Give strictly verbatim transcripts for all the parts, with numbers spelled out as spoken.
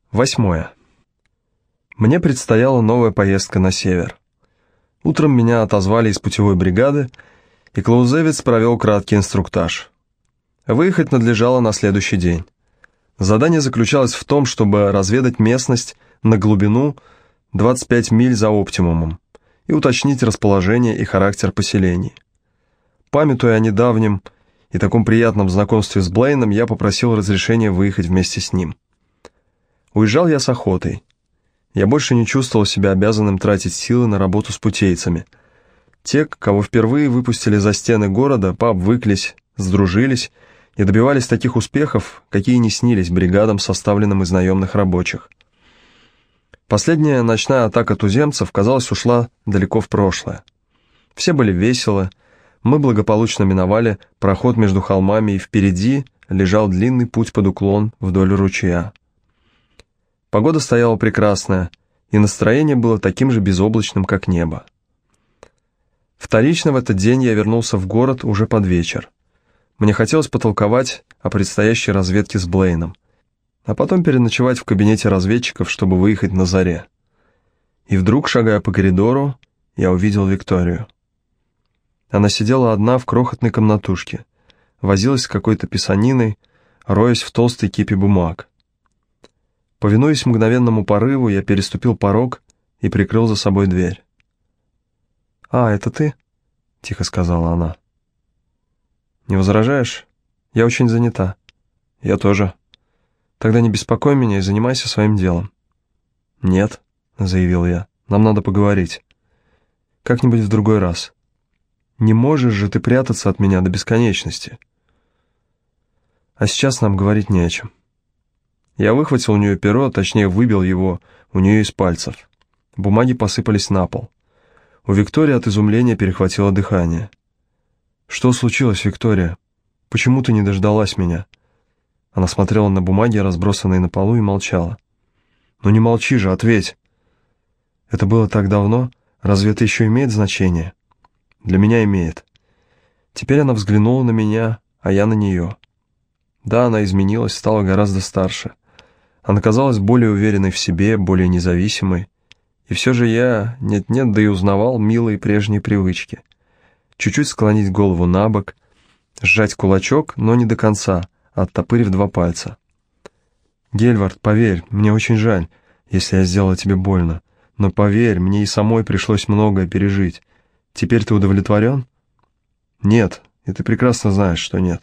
Восьмое. Мне предстояла новая поездка на север. Утром меня отозвали из путевой бригады, и Клаузевиц провел краткий инструктаж. Выехать надлежало на следующий день. Задание заключалось в том, чтобы разведать местность на глубину двадцать пять миль за оптимумом и уточнить расположение и характер поселений. Памятуя о недавнем и таком приятном знакомстве с Блейном, я попросил разрешения выехать вместе с ним. Уезжал я с охотой. Я больше не чувствовал себя обязанным тратить силы на работу с путейцами. Те, кого впервые выпустили за стены города, пообвыклись, сдружились и добивались таких успехов, какие не снились бригадам, составленным из наемных рабочих. Последняя ночная атака туземцев, казалось, ушла далеко в прошлое. Все были веселы, мы благополучно миновали проход между холмами, и впереди лежал длинный путь под уклон вдоль ручья. Погода стояла прекрасная, и настроение было таким же безоблачным, как небо. Вторично в этот день я вернулся в город уже под вечер. Мне хотелось потолковать о предстоящей разведке с Блейном, а потом переночевать в кабинете разведчиков, чтобы выехать на заре. И вдруг, шагая по коридору, я увидел Викторию. Она сидела одна в крохотной комнатушке, возилась с какой-то писаниной, роясь в толстой кипе бумаг. Повинуясь мгновенному порыву, я переступил порог и прикрыл за собой дверь. «А, это ты?» — тихо сказала она. «Не возражаешь? Я очень занята». «Я тоже». «Тогда не беспокой меня и занимайся своим делом». «Нет», — заявил я, — «нам надо поговорить. Как-нибудь в другой раз. Не можешь же ты прятаться от меня до бесконечности. А сейчас нам говорить не о чем». Я выхватил у нее перо, точнее выбил его у нее из пальцев. Бумаги посыпались на пол. У Виктории от изумления перехватило дыхание. «Что случилось, Виктория? Почему ты не дождалась меня?» Она смотрела на бумаги, разбросанные на полу, и молчала. «Ну не молчи же, ответь!» «Это было так давно. Разве это еще имеет значение?» «Для меня имеет». Теперь она взглянула на меня, а я на нее. Да, она изменилась, стала гораздо старше. Она казалась более уверенной в себе, более независимой. И все же я, нет-нет, да и узнавал милые прежние привычки. Чуть-чуть склонить голову на бок, сжать кулачок, но не до конца, оттопырив два пальца. «Гельвард, поверь, мне очень жаль, если я сделала тебе больно. Но поверь, мне и самой пришлось многое пережить. Теперь ты удовлетворен?» «Нет, и ты прекрасно знаешь, что нет».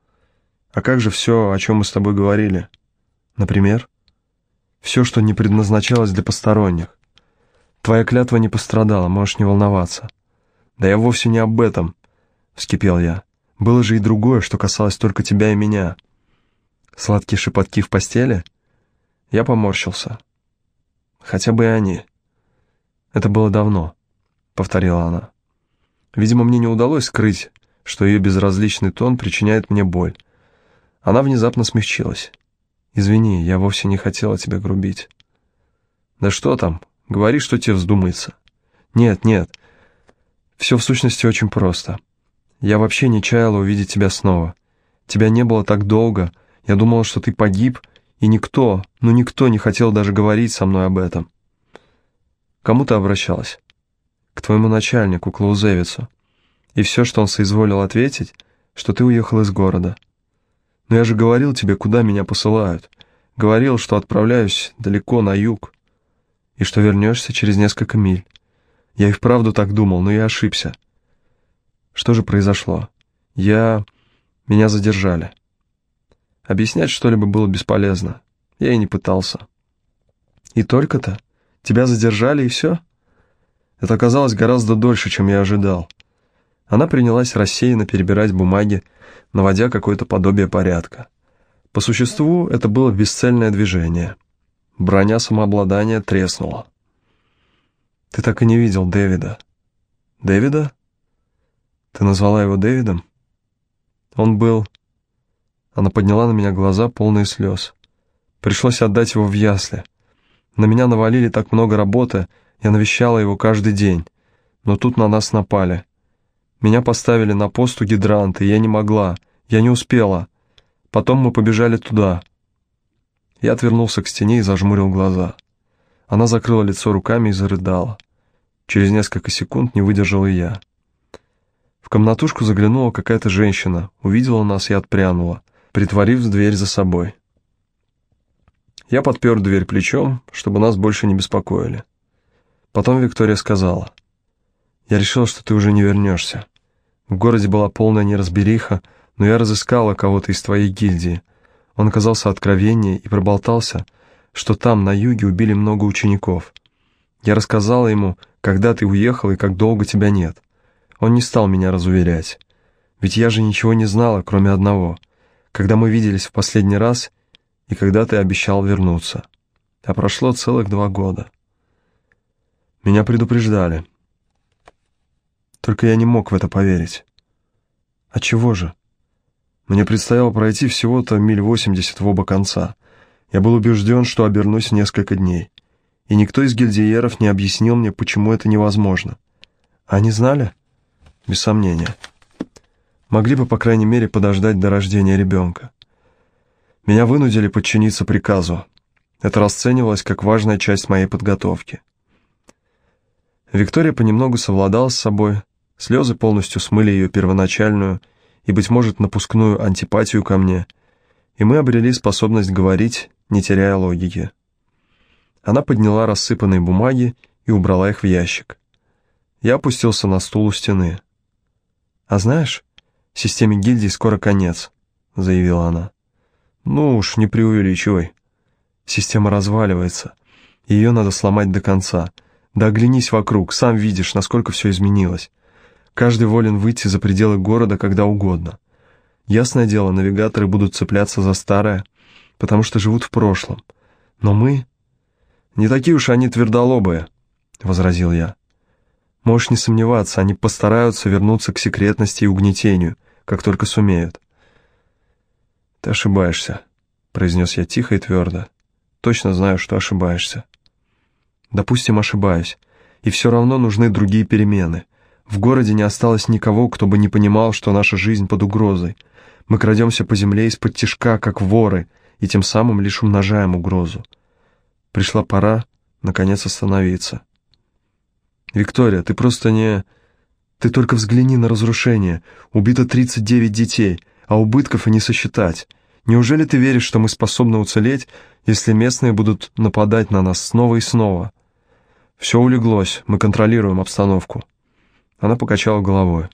«А как же все, о чем мы с тобой говорили? Например?» «Все, что не предназначалось для посторонних. Твоя клятва не пострадала, можешь не волноваться». «Да я вовсе не об этом», — вскипел я. «Было же и другое, что касалось только тебя и меня». «Сладкие шепотки в постели?» Я поморщился. «Хотя бы и они». «Это было давно», — повторила она. Видимо, мне не удалось скрыть, что ее безразличный тон причиняет мне боль. Она внезапно смягчилась. «Извини, я вовсе не хотела тебя грубить». «Да что там? Говори, что тебе вздумается». «Нет, нет. Все в сущности очень просто. Я вообще не чаяла увидеть тебя снова. Тебя не было так долго. Я думала, что ты погиб, и никто, ну никто не хотел даже говорить со мной об этом». «Кому ты обращалась?» «К твоему начальнику, Клаузевицу. И все, что он соизволил ответить, что ты уехал из города. Но я же говорил тебе, куда меня посылают. Говорил, что отправляюсь далеко на юг, и что вернешься через несколько миль. Я и вправду так думал, но я ошибся. Что же произошло? Я... Меня задержали. Объяснять что-либо было бесполезно. Я и не пытался». «И только-то? Тебя задержали, и все?» Это оказалось гораздо дольше, чем я ожидал. Она принялась рассеянно перебирать бумаги, наводя какое-то подобие порядка. По существу это было бесцельное движение. Броня самообладания треснула. «Ты так и не видел Дэвида». «Дэвида? Ты назвала его Дэвидом?» «Он был...» Она подняла на меня глаза, полные слез. «Пришлось отдать его в ясли. На меня навалили так много работы, я навещала его каждый день. Но тут на нас напали. Меня поставили на пост у гидранта, и я не могла, я не успела. Потом мы побежали туда». Я отвернулся к стене и зажмурил глаза. Она закрыла лицо руками и зарыдала. Через несколько секунд не выдержал и я. В комнатушку заглянула какая-то женщина, увидела нас и отпрянула, притворив дверь за собой. Я подпер дверь плечом, чтобы нас больше не беспокоили. Потом Виктория сказала: «Я решила, что ты уже не вернешься. В городе была полная неразбериха, но я разыскала кого-то из твоей гильдии. Он оказался откровеннее и проболтался, что там, на юге, убили много учеников. Я рассказала ему, когда ты уехал и как долго тебя нет. Он не стал меня разуверять. Ведь я же ничего не знала, кроме одного. Когда мы виделись в последний раз и когда ты обещал вернуться. А прошло целых два года. Меня предупреждали. Только я не мог в это поверить. А чего же? Мне предстояло пройти всего-то миль восемьдесят в оба конца. Я был убежден, что обернусь в несколько дней. И никто из гильдиеров не объяснил мне, почему это невозможно. Они знали? Без сомнения. Могли бы, по крайней мере, подождать до рождения ребенка. Меня вынудили подчиниться приказу. Это расценивалось как важная часть моей подготовки. Виктория понемногу совладала с собой, слезы полностью смыли ее первоначальную и, быть может, напускную антипатию ко мне, и мы обрели способность говорить, не теряя логики. Она подняла рассыпанные бумаги и убрала их в ящик. Я опустился на стул у стены. «А знаешь, системе гильдии скоро конец», — заявила она. «Ну уж, не преувеличивай. Система разваливается, и ее надо сломать до конца. Да оглянись вокруг, сам видишь, насколько все изменилось. Каждый волен выйти за пределы города когда угодно. Ясное дело, навигаторы будут цепляться за старое, потому что живут в прошлом. Но мы... Не такие уж они твердолобые», — возразил я. «Можешь не сомневаться, они постараются вернуться к секретности и угнетению, как только сумеют». «Ты ошибаешься», — произнес я тихо и твердо. «Точно знаю, что ошибаешься». «Допустим, ошибаюсь. И все равно нужны другие перемены. В городе не осталось никого, кто бы не понимал, что наша жизнь под угрозой. Мы крадемся по земле из-под тишка, как воры, и тем самым лишь умножаем угрозу. Пришла пора, наконец, остановиться». «Виктория, ты просто не... Ты только взгляни на разрушение. Убито тридцать девять детей, а убытков и не сосчитать. Неужели ты веришь, что мы способны уцелеть, если местные будут нападать на нас снова и снова? Все улеглось, мы контролируем обстановку». Она покачала головой.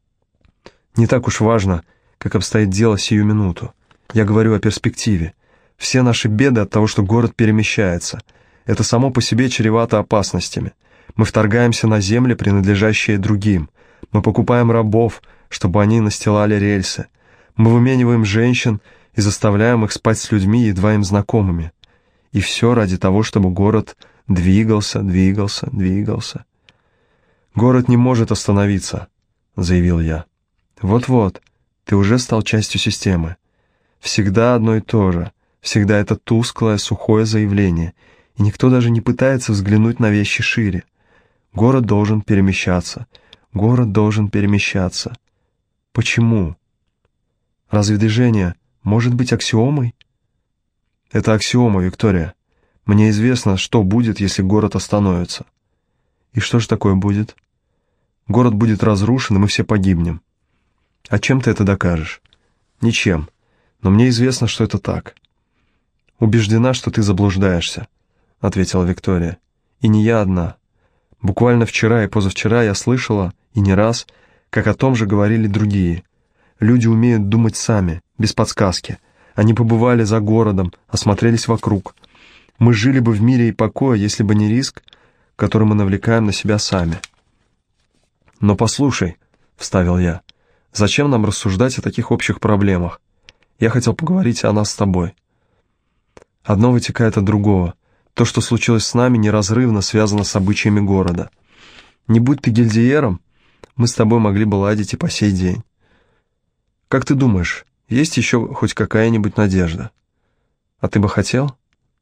«Не так уж важно, как обстоит дело сию минуту. Я говорю о перспективе. Все наши беды от того, что город перемещается. Это само по себе чревато опасностями. Мы вторгаемся на земли, принадлежащие другим. Мы покупаем рабов, чтобы они настилали рельсы. Мы вымениваем женщин и заставляем их спать с людьми, едва им знакомыми. И все ради того, чтобы город двигался, двигался, двигался. «Город не может остановиться», — заявил я. «Вот-вот, ты уже стал частью системы. Всегда одно и то же, всегда это тусклое, сухое заявление, и никто даже не пытается взглянуть на вещи шире. Город должен перемещаться, город должен перемещаться. Почему? Разве движение может быть аксиомой?» «Это аксиома, Виктория. Мне известно, что будет, если город остановится». «И что же такое будет?» «Город будет разрушен, и мы все погибнем». «А чем ты это докажешь?» «Ничем. Но мне известно, что это так». «Убеждена, что ты заблуждаешься», — ответила Виктория. «И не я одна. Буквально вчера и позавчера я слышала, и не раз, как о том же говорили другие. Люди умеют думать сами, без подсказки. Они побывали за городом, осмотрелись вокруг. Мы жили бы в мире и покое, если бы не риск, который мы навлекаем на себя сами». «Но послушай», — вставил я, — «зачем нам рассуждать о таких общих проблемах? Я хотел поговорить о нас с тобой». «Одно вытекает от другого. То, что случилось с нами, неразрывно связано с обычаями города. Не будь ты гильдиером, мы с тобой могли бы ладить и по сей день. Как ты думаешь, есть еще хоть какая-нибудь надежда? А ты бы хотел?»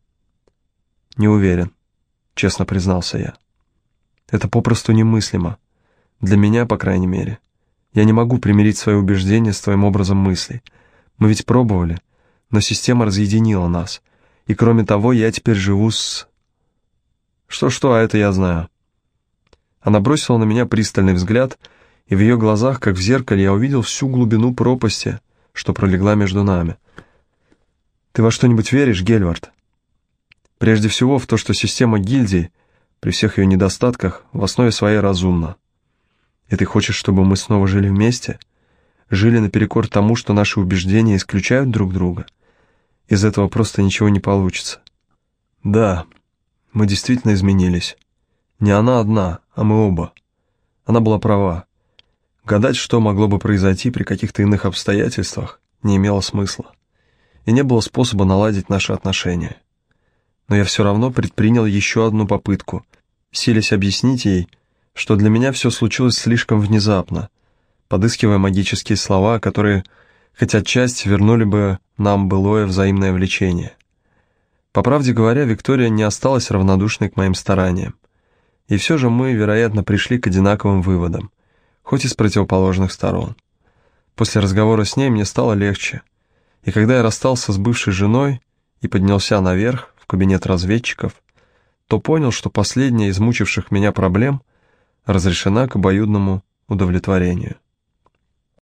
«Не уверен», — честно признался я. «Это попросту немыслимо. Для меня, по крайней мере. Я не могу примирить свои убеждения с твоим образом мыслей. Мы ведь пробовали, но система разъединила нас, И кроме того, я теперь живу с... Что-что, а это я знаю. Она бросила на меня пристальный взгляд, и в ее глазах, как в зеркале, я увидел всю глубину пропасти, что пролегла между нами. «Ты во что-нибудь веришь, Гельвард?» «Прежде всего в то, что система гильдий, при всех ее недостатках, в основе своей разумна. И ты хочешь, чтобы мы снова жили вместе? Жили наперекор тому, что наши убеждения исключают друг друга? Из этого просто ничего не получится». «Да, мы действительно изменились. Не она одна, а мы оба. Она была права. Гадать, что могло бы произойти при каких-то иных обстоятельствах, не имело смысла. И не было способа наладить наши отношения. Но я все равно предпринял еще одну попытку, силясь объяснить ей, что для меня все случилось слишком внезапно, подыскивая магические слова, которые, хоть отчасти, вернули бы нам былое взаимное влечение. По правде говоря, Виктория не осталась равнодушной к моим стараниям. И все же мы, вероятно, пришли к одинаковым выводам, хоть и с противоположных сторон. После разговора с ней мне стало легче, и когда я расстался с бывшей женой и поднялся наверх, в кабинет разведчиков, то понял, что последняя из мучивших меня проблем разрешена к обоюдному удовлетворению.